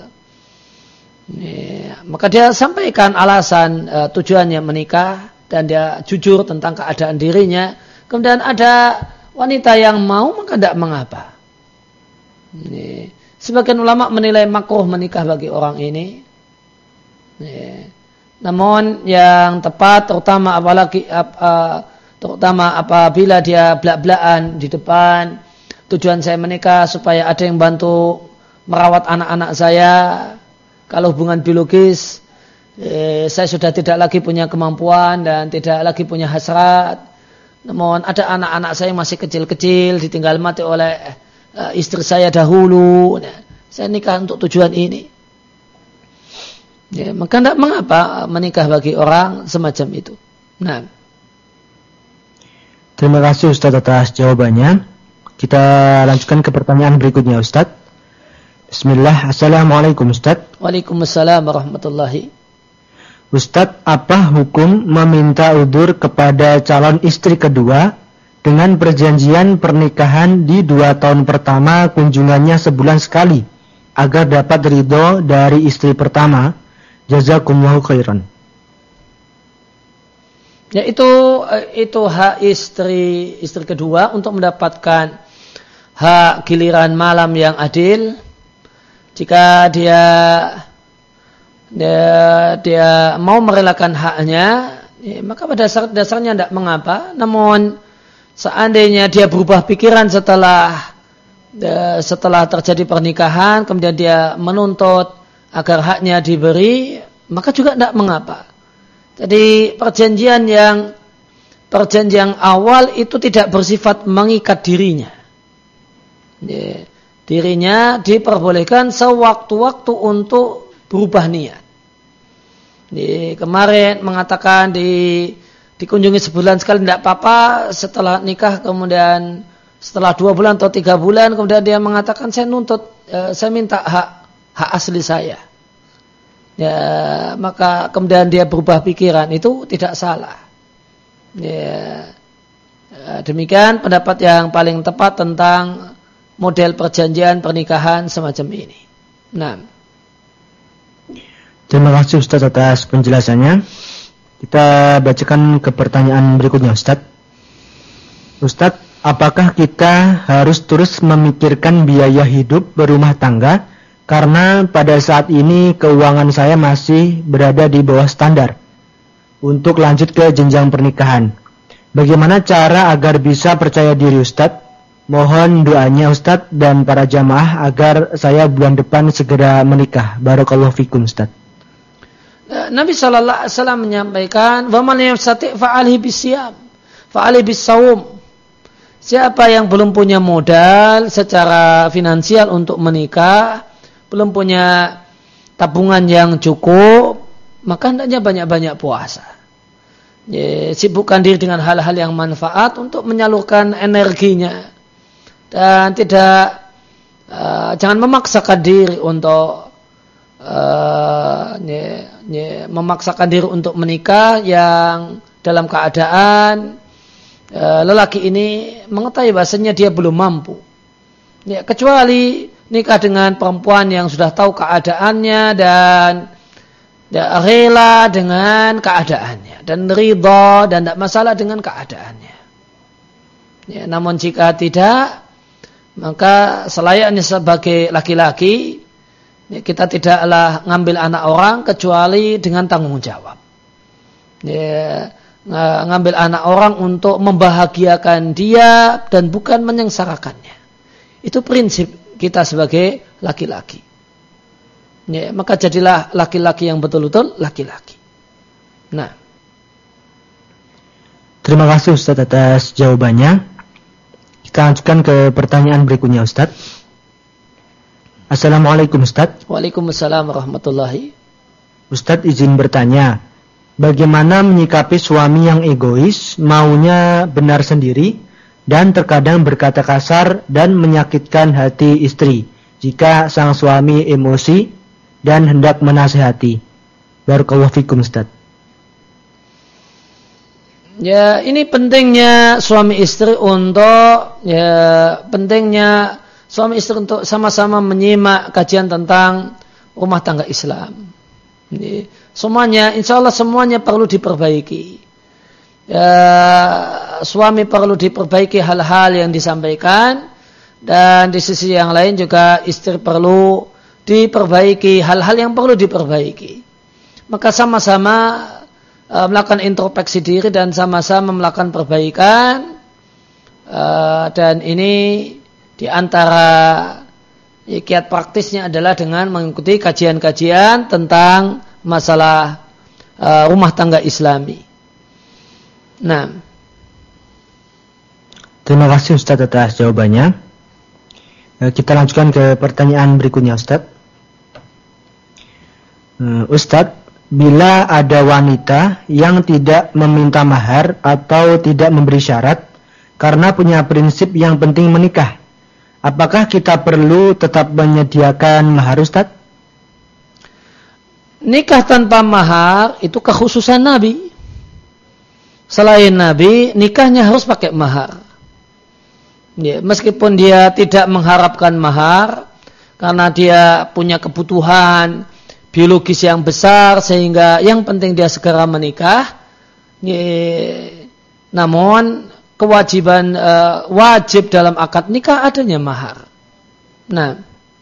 Ya, maka dia sampaikan alasan uh, tujuannya menikah dan dia jujur tentang keadaan dirinya. Kemudian ada wanita yang mau, maka tidak mengapa. Ya, sebagian ulama menilai makruh menikah bagi orang ini. Ya, namun yang tepat, terutama apalagi uh, terutama apabila dia belak-belakan di depan, tujuan saya menikah supaya ada yang bantu merawat anak-anak saya. Kalau hubungan biologis, eh, saya sudah tidak lagi punya kemampuan dan tidak lagi punya hasrat. Namun ada anak-anak saya yang masih kecil-kecil, ditinggal mati oleh eh, istri saya dahulu. Nah, saya nikah untuk tujuan ini. Ya, maka tidak mengapa menikah bagi orang semacam itu. Nah. Terima kasih Ustaz atas jawabannya. Kita lanjutkan ke pertanyaan berikutnya Ustaz. Bismillah, Assalamualaikum Ustaz. Waalaikumsalam warahmatullahi. Ustaz, apa hukum meminta udzur kepada calon istri kedua dengan perjanjian pernikahan di dua tahun pertama kunjungannya sebulan sekali agar dapat ridho dari istri pertama? Jazakumullahu khairan. Ya itu itu hak istri istri kedua untuk mendapatkan hak giliran malam yang adil. Jika dia, dia dia mau merelakan haknya, ya, maka pada dasar, dasarnya tidak mengapa. Namun seandainya dia berubah pikiran setelah ya, setelah terjadi pernikahan, kemudian dia menuntut agar haknya diberi, maka juga tidak mengapa. Jadi perjanjian yang perjanjian awal itu tidak bersifat mengikat dirinya. Ya. Dirinya diperbolehkan sewaktu-waktu untuk berubah niat. Di, kemarin mengatakan di dikunjungi sebulan sekali tidak apa-apa, setelah nikah kemudian setelah dua bulan atau tiga bulan kemudian dia mengatakan saya nuntut, eh, saya minta hak hak asli saya. Ya, maka kemudian dia berubah pikiran, itu tidak salah. Ya, demikian pendapat yang paling tepat tentang model perjanjian pernikahan semacam ini. Nah. Terima kasih Ustaz atas penjelasannya. Kita bacakan ke pertanyaan berikutnya Ustaz. Ustadz, apakah kita harus terus memikirkan biaya hidup berumah tangga karena pada saat ini keuangan saya masih berada di bawah standar untuk lanjut ke jenjang pernikahan? Bagaimana cara agar bisa percaya diri Ustadz? Mohon doanya Ustadz dan para jamaah agar saya bulan depan segera menikah. Barakallahu fikum Ustadz. Nabi Shallallahu Alaihi Wasallam menyampaikan, "Wa man yastati' fa'alihi bisyam, fa'alihi bisawm." Siapa yang belum punya modal secara finansial untuk menikah, belum punya tabungan yang cukup, maka hendaknya banyak-banyak puasa. Ya, sibukkan diri dengan hal-hal yang manfaat untuk menyalurkan energinya. Dan tidak uh, jangan memaksakan diri untuk uh, nye, nye, memaksakan diri untuk menikah yang dalam keadaan uh, lelaki ini mengetahui bahasanya dia belum mampu. Ya, kecuali nikah dengan perempuan yang sudah tahu keadaannya dan ya, rela dengan keadaannya dan ridha dan tidak masalah dengan keadaannya. Ya, namun jika tidak, maka selayaknya sebagai laki-laki kita tidaklah ngambil anak orang kecuali dengan tanggung jawab. Ya, ngambil anak orang untuk membahagiakan dia dan bukan menyengsarakannya. Itu prinsip kita sebagai laki-laki. Ya, maka jadilah laki-laki yang betul-betul laki-laki. Nah, terima kasih Ustaz atas jawabannya. Kita lanjutkan ke pertanyaan berikutnya Ustaz. Assalamualaikum Ustaz. Waalaikumsalam warahmatullahi. Ustaz izin bertanya, bagaimana menyikapi suami yang egois, maunya benar sendiri, dan terkadang berkata kasar dan menyakitkan hati istri jika sang suami emosi dan hendak menasihati? Barakallahu fikum Ustaz. Ya, ini pentingnya suami istri untuk ya pentingnya suami istri untuk sama-sama menyimak kajian tentang rumah tangga Islam. Ini semuanya, insya Allah semuanya perlu diperbaiki. Ya, suami perlu diperbaiki hal-hal yang disampaikan, dan di sisi yang lain juga istri perlu diperbaiki hal-hal yang perlu diperbaiki. Maka sama-sama uh, melakukan introspeksi diri dan sama-sama melakukan perbaikan, uh, dan ini diantara ya, kiat praktisnya adalah dengan mengikuti kajian-kajian tentang masalah uh, rumah tangga Islami. Nah, terima kasih Ustaz atas jawabannya. Kita lanjutkan ke pertanyaan berikutnya Ustaz. Ustaz, bila ada wanita yang tidak meminta mahar atau tidak memberi syarat karena punya prinsip yang penting menikah, apakah kita perlu tetap menyediakan mahar Ustaz? Nikah tanpa mahar itu kekhususan Nabi. Selain Nabi, nikahnya harus pakai mahar. Ya, meskipun dia tidak mengharapkan mahar karena dia punya kebutuhan biologis yang besar sehingga yang penting dia segera menikah. Ya, namun kewajiban uh, wajib dalam akad nikah adanya mahar. Nah,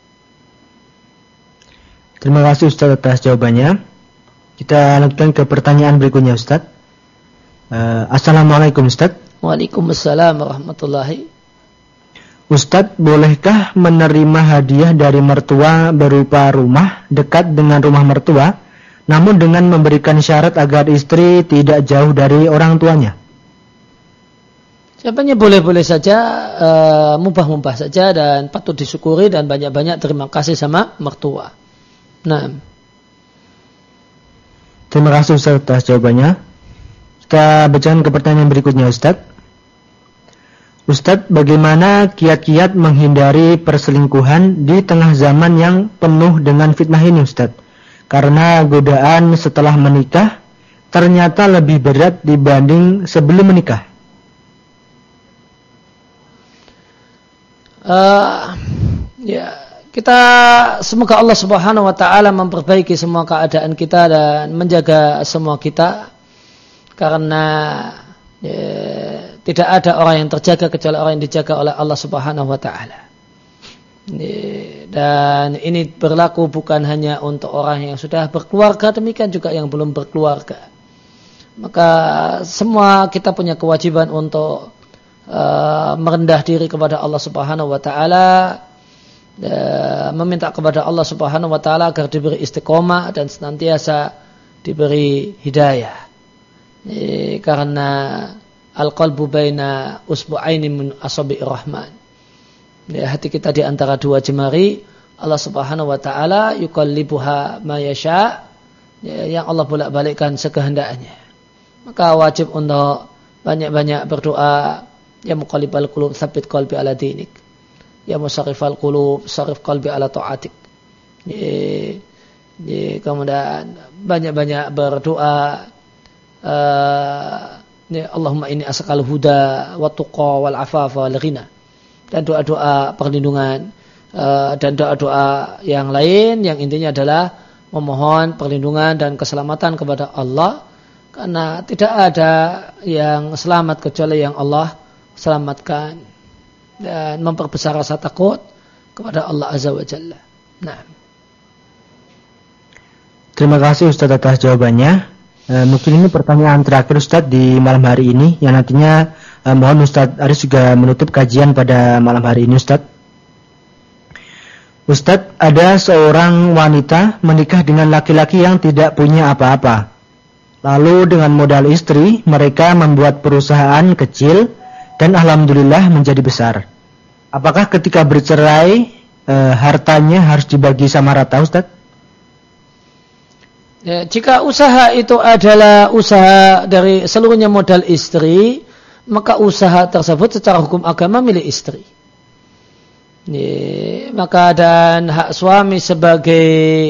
terima kasih Ustaz atas jawabannya. Kita lanjutkan ke pertanyaan berikutnya Ustaz. Uh, Assalamualaikum Ustaz. Waalaikumsalam warahmatullahi. Ustaz, bolehkah menerima hadiah dari mertua berupa rumah dekat dengan rumah mertua, namun dengan memberikan syarat agar istri tidak jauh dari orang tuanya? Jawabannya boleh-boleh saja, uh, mubah-mubah saja dan patut disyukuri dan banyak-banyak terima kasih sama mertua. Nah, terima kasih Ustaz atas jawabannya. Kita bacakan ke pertanyaan berikutnya Ustaz. Ustaz, bagaimana kiat-kiat menghindari perselingkuhan di tengah zaman yang penuh dengan fitnah ini Ustaz? Karena godaan setelah menikah ternyata lebih berat dibanding sebelum menikah. Uh, ya, kita semoga Allah Subhanahu Wa Taala memperbaiki semua keadaan kita dan menjaga semua kita, karena ya, tidak ada orang yang terjaga kecuali orang yang dijaga oleh Allah Subhanahu wa taala. Dan ini berlaku bukan hanya untuk orang yang sudah berkeluarga, demikian juga yang belum berkeluarga. Maka semua kita punya kewajiban untuk uh, merendah diri kepada Allah Subhanahu wa taala, uh, meminta kepada Allah Subhanahu wa taala agar diberi istiqomah dan senantiasa diberi hidayah. E, karena al-qalbu baina usbu'aini min asabi'ir rahman. Ya, hati kita di antara dua jemari Allah Subhanahu wa taala yuqallibuha ma yasha, ya, yang Allah bolak-balikkan sekehendaknya. Maka wajib untuk banyak-banyak berdoa, ya muqallibal qulub tsabbit qalbi ala dinik, ya musarrifal qulub sarrif qalbi ala ta'atik. Ya, ya, kemudian banyak-banyak berdoa, uh, ya, Allahumma inni as'alukal huda wa tuqa wal afafa wal ghina, dan doa-doa perlindungan uh, dan doa-doa yang lain yang intinya adalah memohon perlindungan dan keselamatan kepada Allah, karena tidak ada yang selamat kecuali yang Allah selamatkan, dan memperbesar rasa takut kepada Allah Azza wa Jalla. Nah, terima kasih Ustaz atas jawabannya. E, mungkin ini pertanyaan terakhir Ustaz di malam hari ini, yang nantinya e, mohon Ustaz Aris juga menutup kajian pada malam hari ini Ustaz. Ustaz, ada seorang wanita menikah dengan laki-laki yang tidak punya apa-apa. Lalu dengan modal istri, mereka membuat perusahaan kecil dan alhamdulillah menjadi besar. Apakah ketika bercerai e, hartanya harus dibagi sama rata Ustaz? Ya, jika usaha itu adalah usaha dari seluruhnya modal istri, maka usaha tersebut secara hukum agama milik istri. Ya, maka dan hak suami sebagai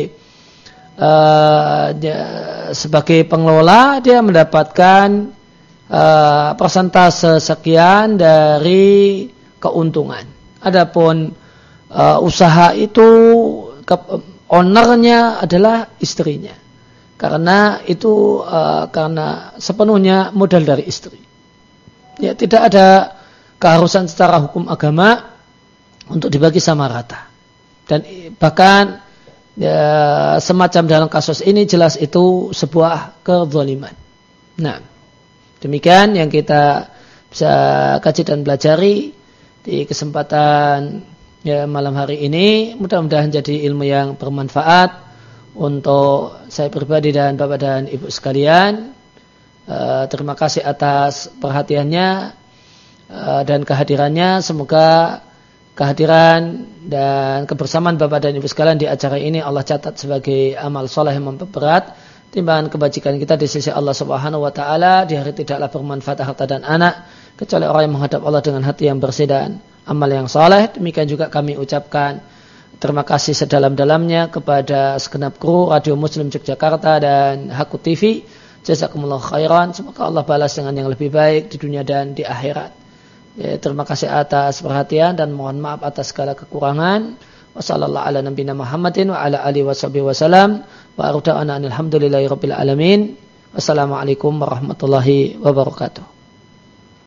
uh, dia, sebagai pengelola, dia mendapatkan uh, persentase sekian dari keuntungan. Adapun uh, usaha itu ke, ownernya adalah istrinya. Karena itu uh, karena sepenuhnya modal dari istri. Ya, tidak ada keharusan secara hukum agama untuk dibagi sama rata. Dan bahkan ya, semacam dalam kasus ini jelas itu sebuah kezaliman. Nah, demikian yang kita bisa kaji dan pelajari di kesempatan ya, malam hari ini. Mudah-mudahan jadi ilmu yang bermanfaat untuk saya pribadi dan Bapak dan Ibu sekalian. Uh, terima kasih atas perhatiannya uh, dan kehadirannya. Semoga kehadiran dan kebersamaan Bapak dan Ibu sekalian di acara ini Allah catat sebagai amal soleh yang memperberat timbangan kebajikan kita di sisi Allah Subhanahu wa taala. Di hari tidaklah bermanfaat harta dan anak kecuali orang yang menghadap Allah dengan hati yang bersih dan amal yang soleh. Demikian juga kami ucapkan terima kasih sedalam-dalamnya kepada segenap kru Radio Muslim Yogyakarta dan Hakku T V. Jazakumullah khairan. Semoga Allah balas dengan yang lebih baik di dunia dan di akhirat. Ya, terima kasih atas perhatian dan mohon maaf atas segala kekurangan. Wassallallahu ala nabiyina Muhammadin wa ala alihi washabihi wasallam. Wa arda'ana alhamdulillahi rabbil alamin. Wassalamualaikum warahmatullahi wabarakatuh.